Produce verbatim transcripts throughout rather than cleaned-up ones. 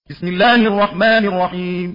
بسم الله الرحمن الرحيم.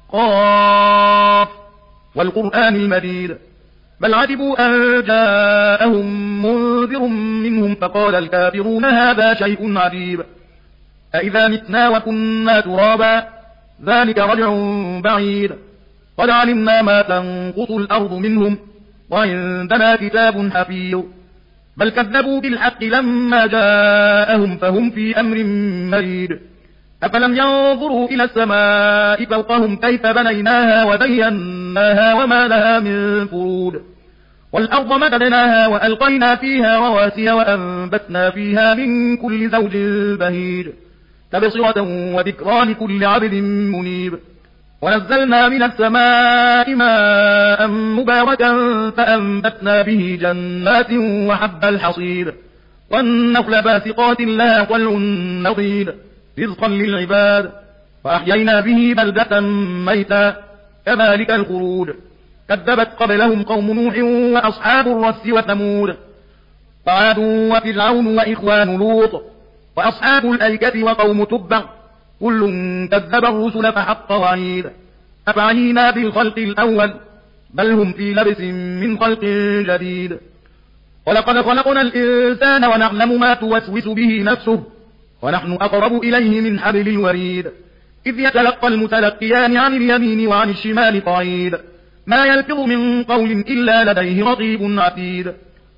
قاف والقرآن المجيد. بل عجبوا أن جاءهم منذر منهم فقال الكافرون هذا شيء عجيب أإذا متنا وكنا ترابا ذلك رجع بعيد قد علمنا ما تنقص الأرض منهم وعندنا كتاب حفيظ بل كذبوا بالحق لما جاءهم فهم في أمر مريد أفلم ينظروا إلى السماء فوقهم كيف بنيناها وزيناها وما لها من فروج والأرض مددناها وألقينا فيها رواسي وأنبتنا فيها من كل زوج بهيج تبصرة وذكرى لكل عبد منيب ونزلنا من السماء ماء مباركا فأنبتنا به جنات وحب الحصيد والنخل باسقات لها طلع نضيد رزقا للعباد وأحيينا به بلدة ميتا كذلك الخروج كذبت قبلهم قوم نوح وأصحاب الرس وثمود وعاد وفرعون وإخوان لوط وأصحاب الأيكة وقوم تبع كل كذب الرسل فحق وعيد أفعينا بالخلق الأول بل هم في لبس من خلق جديد ولقد خلقنا الإنسان ونعلم ما توسوس به نفسه ونحن أقرب إليه من حبل الوريد إذ يتلقى المتلقيان عن اليمين وعن الشمال قعيد ما يلفظ من قول إلا لديه رقيب عتيد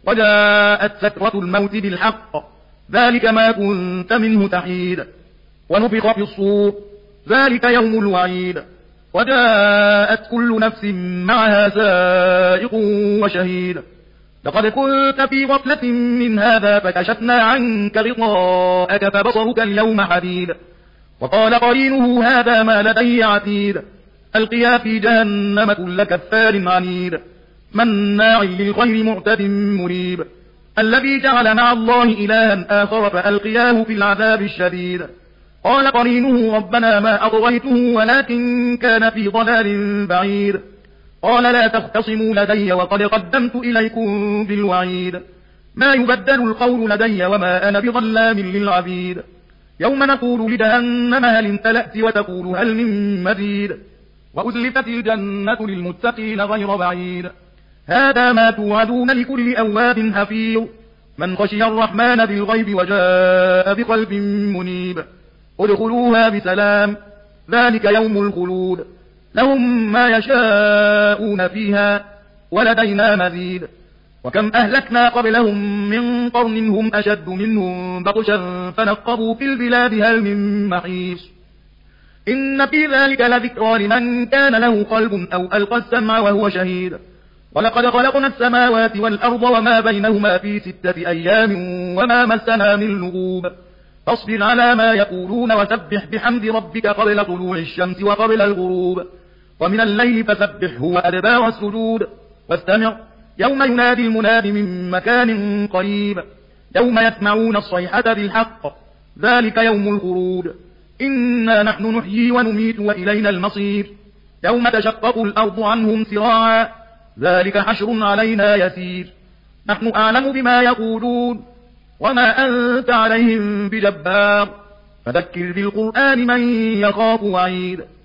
وجاءت سكرة الموت بالحق ذلك ما كنت منه تحيد ونفخ في الصور ذلك يوم الوعيد وجاءت كل نفس معها سائق وشهيد لقد كنت في غفلة من هذا فكشفنا عنك غطاءك فبصرك اليوم حديد وقال قرينه هذا ما لدي عتيد ألقيا في جهنم كل كفار عنيد مناع للخير معتد مريب الذي جعل مع الله إلها آخر فألقياه في العذاب الشديد قال قرينه ربنا ما أطغيته ولكن كان في ضلال بعيد قال لا تختصموا لدي وقد قدمت إليكم بالوعيد ما يبدل القول لدي وما أنا بظلام للعبيد يوم نقول لجهنم هل امتلأت وتقول هل من مزيد وأزلفت الجنة للمتقين غير بعيد هذا ما توعدون لكل أواب حفيظ من خشي الرحمن بالغيب وجاء بقلب منيب ادخلوها بسلام ذلك يوم الخلود لهم ما يشاءون فيها ولدينا مزيد وكم أهلكنا قبلهم من قرن هم أشد منهم بطشا فنقبوا في البلاد هل من محيص إن في ذلك لذكرى لمن كان له قلب أو ألقى السمع وهو شهيد ولقد خلقنا السماوات والأرض وما بينهما في ستة أيام وما مسنا من لغوب فاصبر على ما يقولون وسبح بحمد ربك قبل طلوع الشمس وقبل الغروب ومن الليل فسبحه وأدبار السجود واستمع يوم ينادي المناد من مكان قريب يوم يسمعون الصيحة بالحق ذلك يوم الخروج إنا نحن نحيي ونميت وإلينا المصير يوم تشقق الأرض عنهم سراعا ذلك حشر علينا يسير نحن أعلم بما يقولون وما أنت عليهم بجبار فذكر بالقرآن من يخاف وعيد